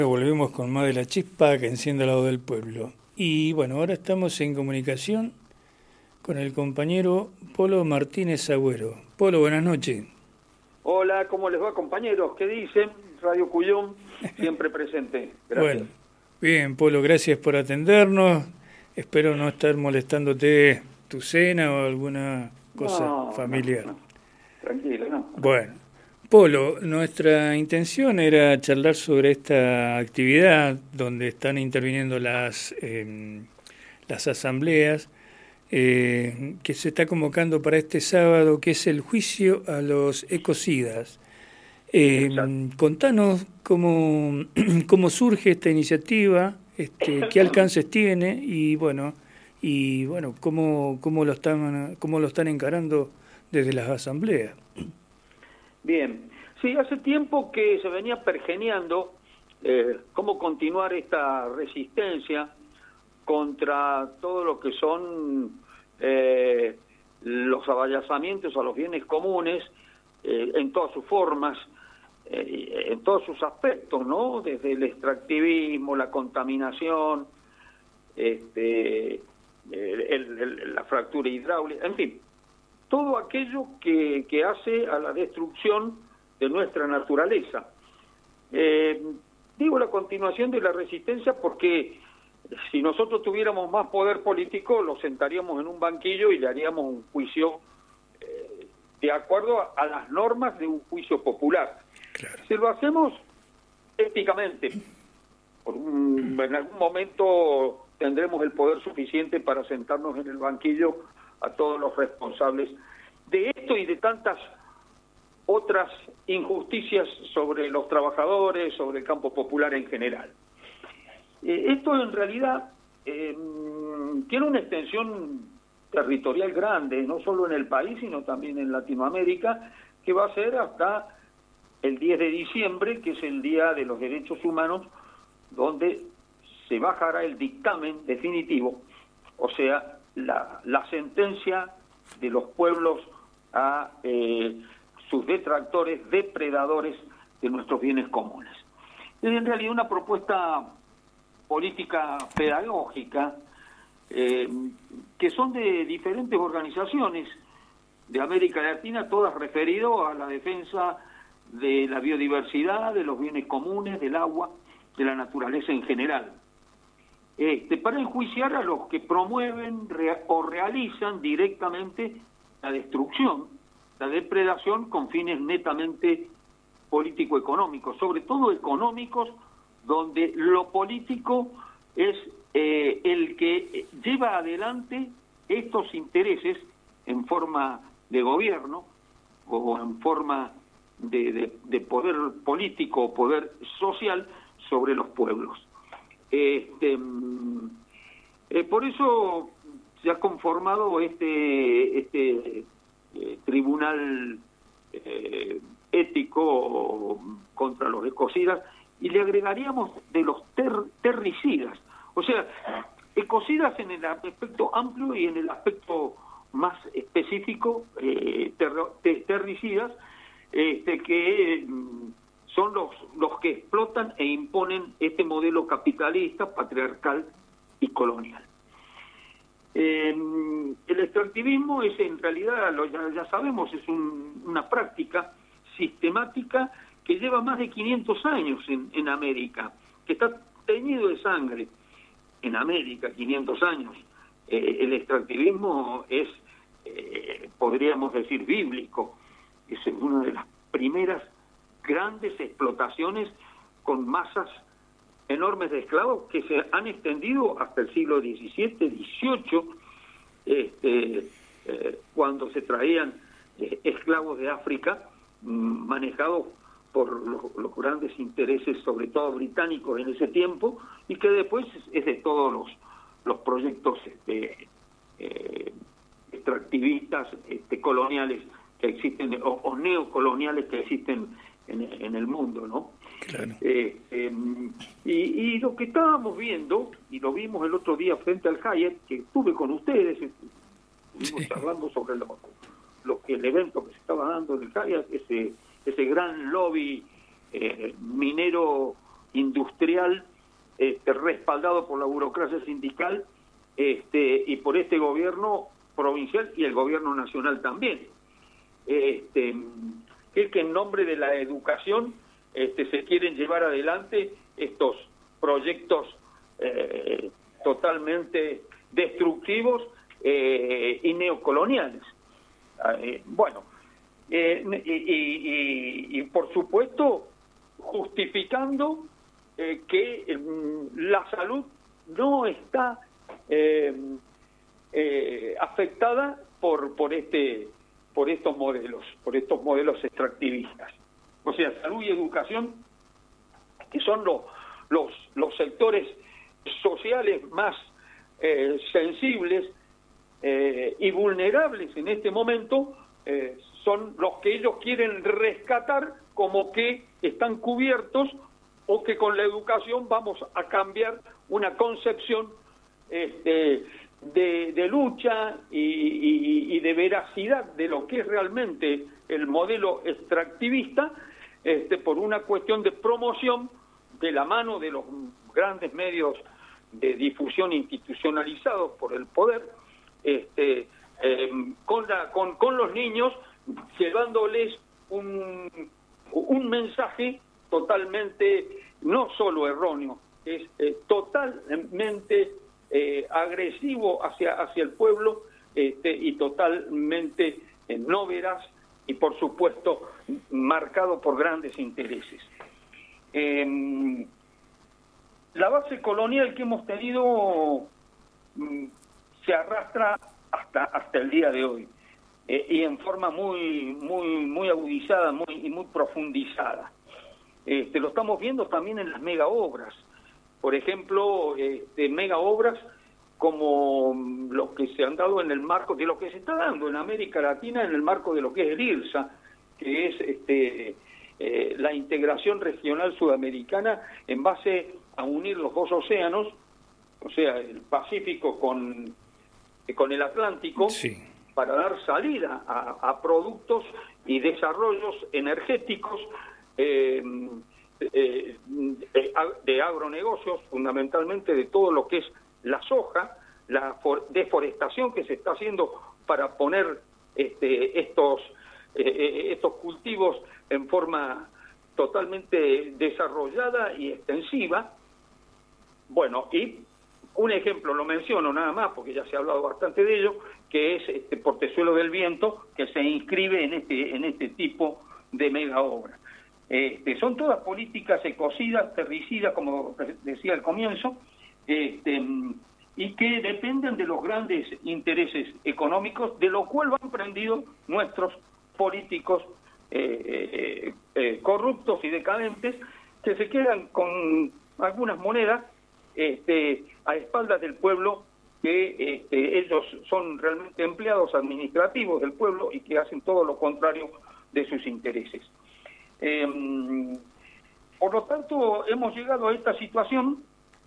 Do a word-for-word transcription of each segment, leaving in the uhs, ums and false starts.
Volvemos con más de la chispa que enciende la voz del pueblo. Y bueno, ahora estamos en comunicación con el compañero Polo Martínez Agüero. Polo, buenas noches. Hola, ¿cómo les va, compañeros? ¿Qué dicen? Radio Cuyón, siempre presente. Gracias. Bueno, bien, Polo, gracias por atendernos. Espero no estar molestándote tu cena o alguna cosa no, familiar. No, no. Tranquilo, no. Bueno. Polo, nuestra intención era charlar sobre esta actividad donde están interviniendo las, eh, las asambleas eh, que se está convocando para este sábado, que es el juicio a los ecocidas. Eh, contanos cómo, cómo surge esta iniciativa, este, qué alcances tiene y bueno, y bueno, cómo, cómo lo están, cómo lo están encarando desde las asambleas. Bien, sí, hace tiempo que se venía pergeneando eh, cómo continuar esta resistencia contra todo lo que son eh, los avallazamientos a los bienes comunes eh, en todas sus formas, eh, en todos sus aspectos, ¿no? Desde el extractivismo, la contaminación, este, el, el, la fractura hidráulica, en fin. Todo aquello que, que hace a la destrucción de nuestra naturaleza. Eh, digo la continuación de la resistencia porque si nosotros tuviéramos más poder político, lo sentaríamos en un banquillo y le haríamos un juicio eh, de acuerdo a, a las normas de un juicio popular. Claro. Si lo hacemos éticamente, por un, en algún momento tendremos el poder suficiente para sentarnos en el banquillo a todos los responsables de esto y de tantas otras injusticias sobre los trabajadores, sobre el campo popular en general. Eh, esto en realidad eh, tiene una extensión territorial grande, no solo en el país, sino también en Latinoamérica, que va a ser hasta el diez de diciembre, que es el Día de los Derechos Humanos, donde se bajará el dictamen definitivo, o sea, La, la sentencia de los pueblos a eh, sus detractores, depredadores de nuestros bienes comunes. Es en realidad una propuesta política pedagógica eh, que son de diferentes organizaciones de América Latina, todas referidas a la defensa de la biodiversidad, de los bienes comunes, del agua, de la naturaleza en general. Este, para enjuiciar a los que promueven rea, o realizan directamente la destrucción, la depredación con fines netamente político-económicos, sobre todo económicos, donde lo político es eh, el que lleva adelante estos intereses en forma de gobierno o en forma de, de, de poder político o poder social sobre los pueblos. Este, eh, por eso se ha conformado este, este eh, tribunal eh, ético contra los ecocidas y le agregaríamos de los ter, terricidas, o sea, ecocidas en el aspecto amplio y en el aspecto más específico, eh, ter, ter, terricidas, este, que eh, son los, los que explotan e imponen este modelo capitalista, patriarcal y colonial. Eh, el extractivismo es en realidad, lo, ya, ya sabemos, es un, una práctica sistemática que lleva más de quinientos años en, en América, que está teñido de sangre en América, quinientos años. Eh, el extractivismo es, eh, podríamos decir, bíblico, es una de las primeras grandes explotaciones con masas enormes de esclavos que se han extendido hasta el siglo diecisiete, dieciocho, este, eh, cuando se traían eh, esclavos de África mmm, manejados por los, los grandes intereses, sobre todo británicos en ese tiempo, y que después es, es de todos los, los proyectos este, eh, extractivistas, este, coloniales que existen, o, o neocoloniales que existen en, en el mundo, ¿no? Claro. Eh, eh, y, y lo que estábamos viendo, y lo vimos el otro día frente al Hyatt, que estuve con ustedes, estuvimos sí. charlando sobre lo, lo que el evento que se estaba dando en el Hyatt, ese, ese gran lobby eh, minero industrial este, respaldado por la burocracia sindical este, y por este gobierno provincial y el gobierno nacional también. Este, que es que en nombre de la educación este, se quieren llevar adelante estos proyectos eh, totalmente destructivos eh, y neocoloniales. Eh, bueno, eh, y, y, y por supuesto justificando eh, que eh, la salud no está eh, eh, afectada por por este por estos modelos, por estos modelos extractivistas. O sea, salud y educación, que son los los, los sectores sociales más eh, sensibles eh, y vulnerables en este momento, eh, son los que ellos quieren rescatar como que están cubiertos o que con la educación vamos a cambiar una concepción este, de, de lucha y, y, y de veracidad de lo que es realmente el modelo extractivista este, por una cuestión de promoción de la mano de los grandes medios de difusión institucionalizados por el poder, este, eh, con, la, con, con los niños, llevándoles un, un mensaje totalmente, no solo erróneo, es eh, totalmente eh, agresivo hacia, hacia el pueblo este, y totalmente eh, no veraz y por supuesto marcado por grandes intereses. Eh, la base colonial que hemos tenido mm, se arrastra hasta hasta el día de hoy eh, y en forma muy muy muy agudizada, muy y muy profundizada. Este, lo estamos viendo también en las mega obras, por ejemplo, este, mega obras como los que se han dado en el marco de lo que se está dando en América Latina en el marco de lo que es el IRSA, que es este Eh, la integración regional sudamericana en base a unir los dos océanos, o sea, el Pacífico con, eh, con el Atlántico, sí, para dar salida a, a productos y desarrollos energéticos eh, eh, de, de agronegocios, fundamentalmente de todo lo que es la soja, la for, deforestación que se está haciendo para poner este, estos eh, estos cultivos en forma totalmente desarrollada y extensiva. Bueno, y un ejemplo, lo menciono nada más porque ya se ha hablado bastante de ello, que es este Portezuelo del Viento, que se inscribe en este en este tipo de mega obra. Este, son todas políticas ecocidas, terricidas, como decía al comienzo, este, y que dependen de los grandes intereses económicos, de lo cual van prendidos nuestros políticos eh, eh, eh, corruptos y decadentes, que se quedan con algunas monedas este, a espaldas del pueblo, que este, ellos son realmente empleados administrativos del pueblo y que hacen todo lo contrario de sus intereses. Eh, por lo tanto, hemos llegado a esta situación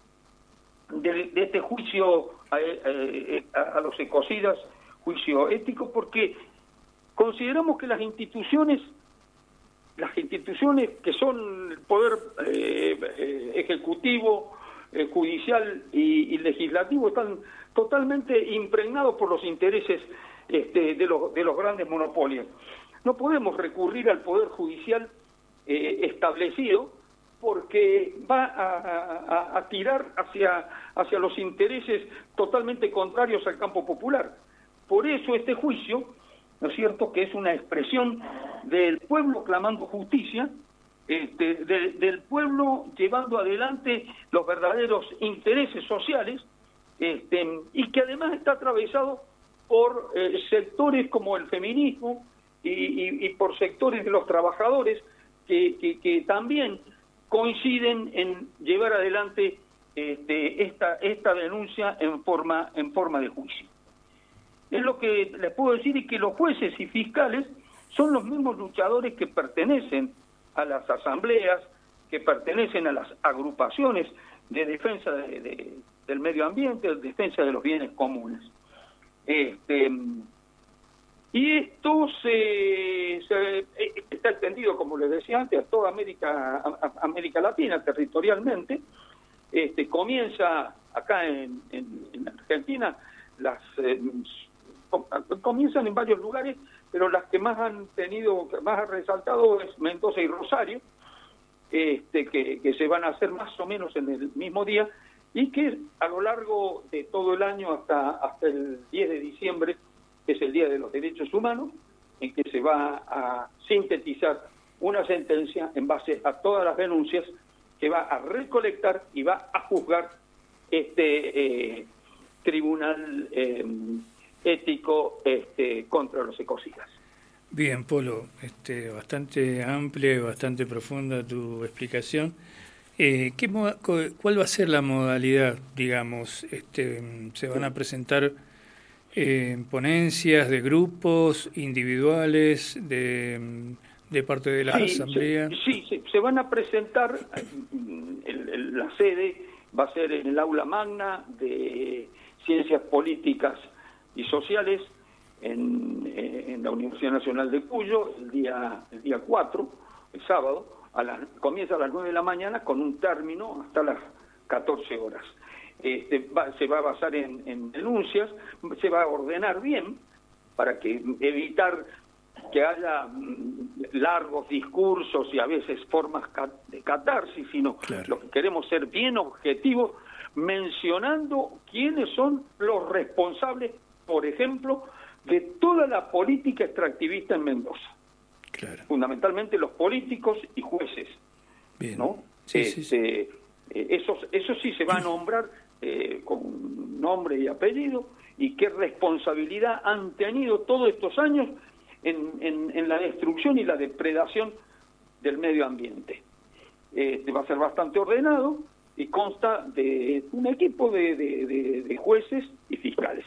de, de este juicio a, a, a los ecocidas, juicio ético, porque consideramos que las instituciones, las instituciones que son el poder eh, eh, ejecutivo, eh, judicial y, y legislativo, están totalmente impregnados por los intereses este, de, los, de los grandes monopolios. No podemos recurrir al poder judicial eh, establecido porque va a, a, a tirar hacia, hacia los intereses totalmente contrarios al campo popular. Por eso este juicio, ¿no es cierto?, que es una expresión del pueblo clamando justicia, este, de, del pueblo llevando adelante los verdaderos intereses sociales, este, y que además está atravesado por eh, sectores como el feminismo y, y, y por sectores de los trabajadores que, que, que también coinciden en llevar adelante este, esta, esta denuncia en forma, en forma de juicio. Es lo que les puedo decir, y que los jueces y fiscales son los mismos luchadores que pertenecen a las asambleas, que pertenecen a las agrupaciones de defensa de, de, del medio ambiente, de defensa de los bienes comunes. Este, Y esto se, se está extendido, como les decía antes, a toda América, a, a América Latina territorialmente. Este, comienza acá en, en, en Argentina, las eh, comienzan en varios lugares, pero las que más han tenido, más han resaltado es Mendoza y Rosario, este, que, que se van a hacer más o menos en el mismo día, y que a lo largo de todo el año hasta, hasta el diez de diciembre, que es el Día de los Derechos Humanos, en que se va a sintetizar una sentencia en base a todas las denuncias que va a recolectar y va a juzgar este eh, tribunal eh, ético este, contra los ecocidas. Bien, Polo, este, bastante amplia y bastante profunda tu explicación. Eh, ¿qué moda, ¿Cuál va a ser la modalidad, digamos? Este, ¿Se van a presentar eh, ponencias de grupos individuales, de, de parte de la sí, asamblea? Sí, sí, sí, se van a presentar, el, el, la sede va a ser en el aula magna de Ciencias Políticas y Sociales en, en la Universidad Nacional de Cuyo, el día el día cuatro, el sábado, a las, comienza a las nueve de la mañana con un término hasta las catorce horas. Este, va, se va a basar en, en denuncias, se va a ordenar bien para que evitar que haya largos discursos y a veces formas de catarsis, sino claro. Lo que queremos ser bien objetivos, mencionando quiénes son los responsables, por ejemplo, de toda la política extractivista en Mendoza. Claro. Fundamentalmente los políticos y jueces. Bien. ¿No? Sí, este, sí, sí. Eh, esos, eso sí se va a nombrar eh, con nombre y apellido, y qué responsabilidad han tenido todos estos años en, en, en la destrucción y la depredación del medio ambiente. Este, va a ser bastante ordenado y consta de un equipo de, de, de, de jueces y fiscales.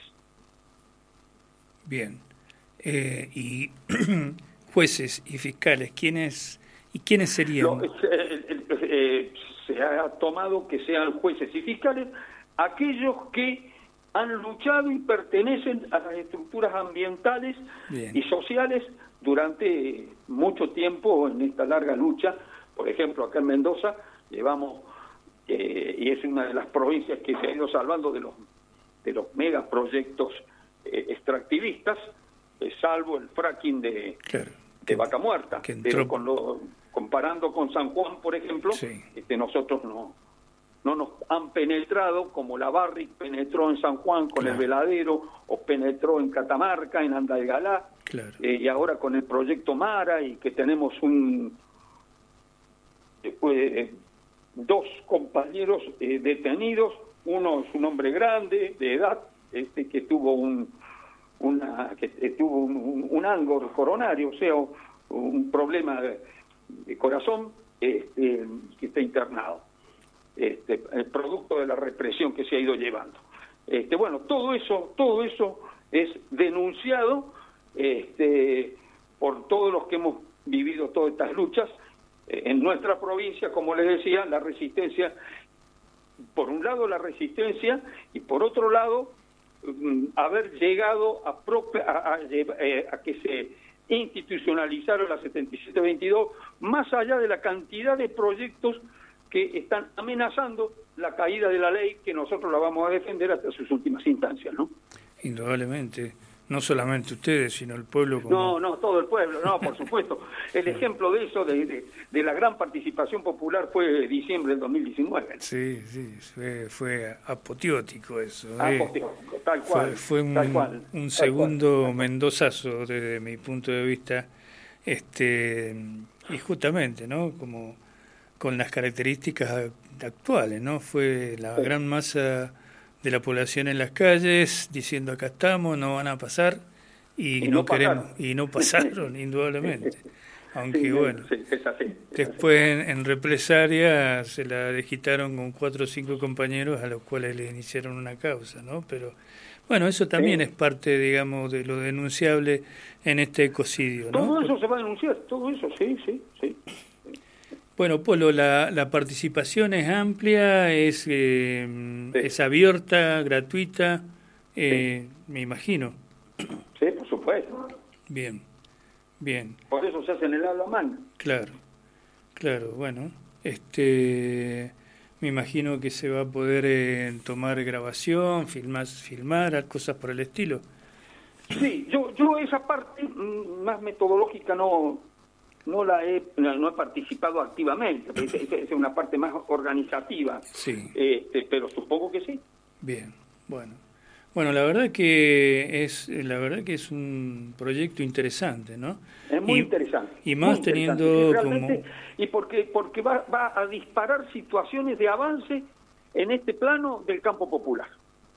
Bien. Eh, y jueces y fiscales, ¿quiénes y quiénes serían? Lo, eh, eh, eh, se ha tomado que sean jueces y fiscales aquellos que han luchado y pertenecen a las estructuras ambientales Bien. y sociales durante mucho tiempo en esta larga lucha. Por ejemplo, acá en Mendoza llevamos, eh, y es una de las provincias que se ha ido salvando de los de los megaproyectos eh, extractivistas, eh, salvo el fracking de, claro, de Vaca Muerta. Pero con lo, comparando con San Juan, por ejemplo, sí. este, nosotros no no nos han penetrado como la Barrick penetró en San Juan con claro. el Veladero, o penetró en Catamarca, en Andalgalá, claro. eh, y ahora con el proyecto Mara, y que tenemos un eh, dos compañeros eh, detenidos. Uno es un hombre grande de edad, este que tuvo un una que eh, tuvo un, un, un ángulo coronario, o sea, un problema de, de corazón, este, que está internado. Este, el producto de la represión que se ha ido llevando. Este, bueno, todo eso, todo eso es denunciado este, por todos los que hemos vivido todas estas luchas eh, en nuestra provincia. Como les decía, la resistencia, por un lado la resistencia, y por otro lado um, haber llegado a, propia, a, a, a que se institucionalizaron la setenta y siete veintidós, más allá de la cantidad de proyectos que están amenazando la caída de la ley, que nosotros la vamos a defender hasta sus últimas instancias, ¿no? Indudablemente, no solamente ustedes, sino el pueblo. Como... No, no, todo el pueblo, no, por supuesto. El ejemplo de eso, de, de, de la gran participación popular, fue diciembre del dos mil diecinueve. Sí, sí, fue, fue apoteótico eso. Apoteótico, eh. tal cual. Fue, fue un, tal cual, un tal segundo cual. mendozazo desde mi punto de vista, este y justamente, ¿no? Como con las características actuales, ¿no? Fue la sí. gran masa de la población en las calles diciendo acá estamos, no van a pasar, y, y no, no queremos, y no pasaron, indudablemente. Aunque sí, bueno, sí, es así, es después así. En, en represalia se la desquitaron con cuatro o cinco compañeros a los cuales le iniciaron una causa, ¿no? Pero bueno, eso también sí. es parte, digamos, de lo denunciable en este ecocidio, ¿no? Todo eso se va a denunciar, todo eso, sí, sí, sí. Bueno, Polo, la, la participación es amplia, es eh, sí. es abierta, gratuita, eh, sí. me imagino. Sí, por supuesto. Bien, bien. Por eso se hace en el aula magna. Claro, claro, bueno, este, me imagino que se va a poder eh, tomar grabación, filmar, filmar, cosas por el estilo. Sí, yo, yo esa parte mm, más metodológica no, no la he, no he participado activamente, es, es, es una parte más organizativa, Sí. Este, pero supongo que sí. Bien, bueno. Bueno, la verdad que es la verdad que es un proyecto interesante, ¿no? Es muy y, interesante. Y más muy teniendo interesante. como... Y porque, porque va, va a disparar situaciones de avance en este plano del campo popular.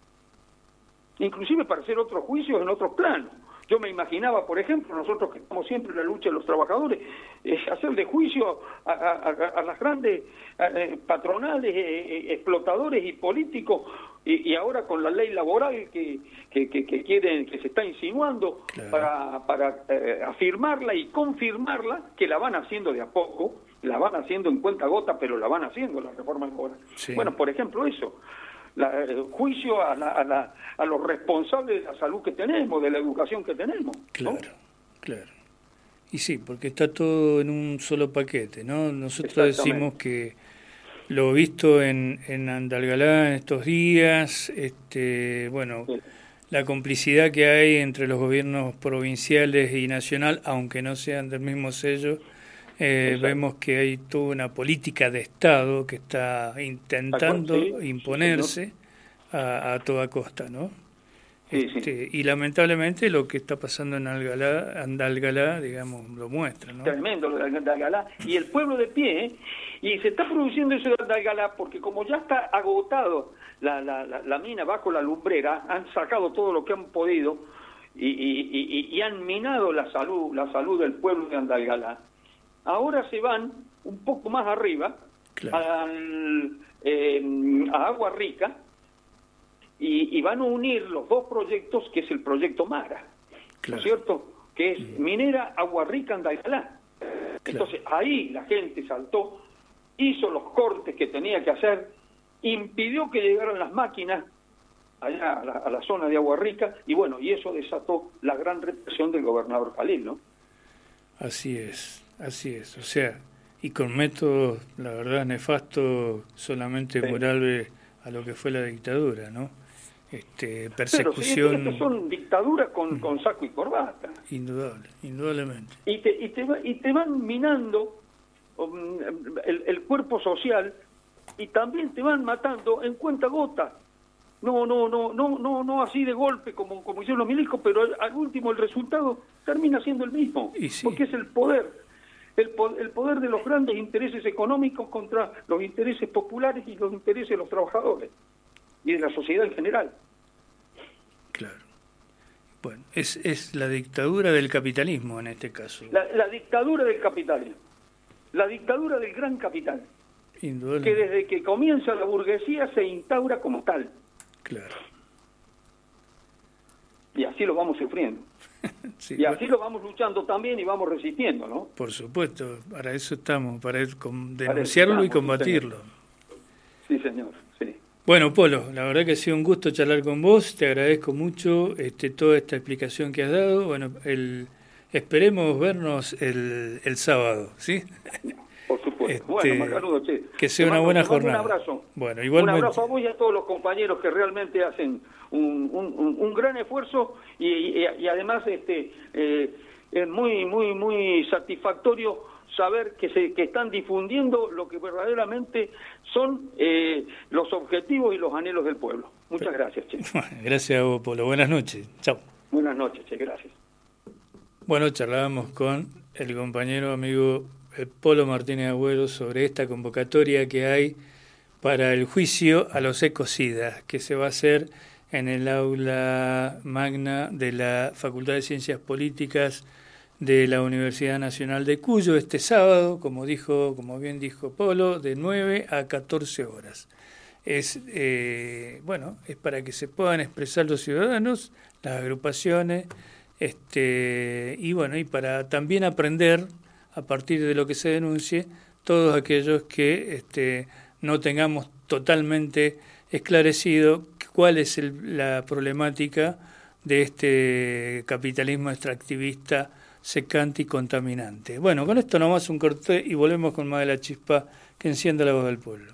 Inclusive para hacer otros juicios en otros planos. Yo me imaginaba, por ejemplo, nosotros que estamos siempre en la lucha de los trabajadores, eh, hacer de juicio a, a, a las grandes eh, patronales, eh, explotadores y políticos, y, y ahora con la ley laboral que, que, que, que quieren, que se está insinuando, claro, para, para eh, afirmarla y confirmarla, que la van haciendo de a poco, la van haciendo en cuenta gota, pero la van haciendo la reforma laboral. Sí. Bueno, por ejemplo, eso. La, el juicio a, la, a, la, a los responsables de la salud que tenemos, de la educación que tenemos. Claro, ¿no? Claro. Y sí, porque está todo en un solo paquete, ¿no? Nosotros decimos que lo visto en, en Andalgalá en estos días, este, bueno, sí, la complicidad que hay entre los gobiernos provinciales y nacional, aunque no sean del mismo sello, Eh, vemos que hay toda una política de Estado que está intentando sí, imponerse sí, a, a toda costa, ¿no? Sí, este, sí. Y lamentablemente lo que está pasando en Andalgalá, Andalgalá, digamos, lo muestra, ¿no? Tremendo lo de Andalgalá. Y el pueblo de pie, ¿eh? Y se está produciendo eso de Andalgalá porque como ya está agotado la, la, la, la mina bajo la lumbrera, han sacado todo lo que han podido y, y, y, y han minado la salud, la salud del pueblo de Andalgalá. Ahora se van un poco más arriba, claro, al, eh, a Agua Rica, y, y van a unir los dos proyectos, que es el proyecto Mara, claro, ¿no es cierto? Que es mm. Minera Agua Rica Andalgalá. Claro. Entonces ahí la gente saltó, hizo los cortes que tenía que hacer, impidió que llegaran las máquinas allá a la, a la zona de Agua Rica, y bueno, y eso desató la gran represión del gobernador Jalil, ¿no? Así es. Así es, o sea, y con métodos, la verdad, nefastos, solamente sí, moral a lo que fue la dictadura, ¿no? Este, persecución... Pero sí, son dictaduras con, mm. con saco y corbata. Indudable, indudablemente. Y te, y te, y te van minando um, el, el cuerpo social y también te van matando en cuenta gota. No, no, no, no, no, no así de golpe como, como hicieron los milicos, pero al, al último el resultado termina siendo el mismo, sí, porque es el poder. El, el poder de los grandes intereses económicos contra los intereses populares y los intereses de los trabajadores y de la sociedad en general. Claro. Bueno, es, es la dictadura del capitalismo en este caso. La, la dictadura del capitalismo. La dictadura del gran capital. Que desde que comienza la burguesía se instaura como tal. Claro. Y así lo vamos sufriendo. Sí, y así bueno, lo vamos luchando también y vamos resistiendo, ¿no? Por supuesto, para eso estamos, para denunciarlo para estamos, y combatirlo. Sí, señor, sí. Bueno, Polo, la verdad que ha sido un gusto charlar con vos, te agradezco mucho este, toda esta explicación que has dado. Bueno, el, esperemos vernos el, el sábado, ¿sí? Por supuesto. Este, bueno, Margarudo, che, que sea una buena jornada. Un abrazo. Bueno, igualmente. Un abrazo a vos y a todos los compañeros que realmente hacen un, un, un gran esfuerzo y, y, y además este eh, es muy muy muy satisfactorio saber que se que están difundiendo lo que verdaderamente son eh, los objetivos y los anhelos del pueblo. Muchas gracias, che. Gracias a vos, Polo. Buenas noches. Chao. Buenas noches, che. Gracias. Bueno, charlábamos con el compañero amigo el Polo Martínez Agüero sobre esta convocatoria que hay para el juicio a los ecocidas, que se va a hacer en el aula magna de la Facultad de Ciencias Políticas de la Universidad Nacional de Cuyo este sábado, como dijo, como bien dijo Polo, de nueve a catorce horas. Es eh, bueno, es para que se puedan expresar los ciudadanos, las agrupaciones, este y bueno, y para también aprender a partir de lo que se denuncie, todos aquellos que este, no tengamos totalmente esclarecido cuál es el, la problemática de este capitalismo extractivista, secante y contaminante. Bueno, con esto nomás un corte y volvemos con más de La Chispa que encienda la voz del pueblo.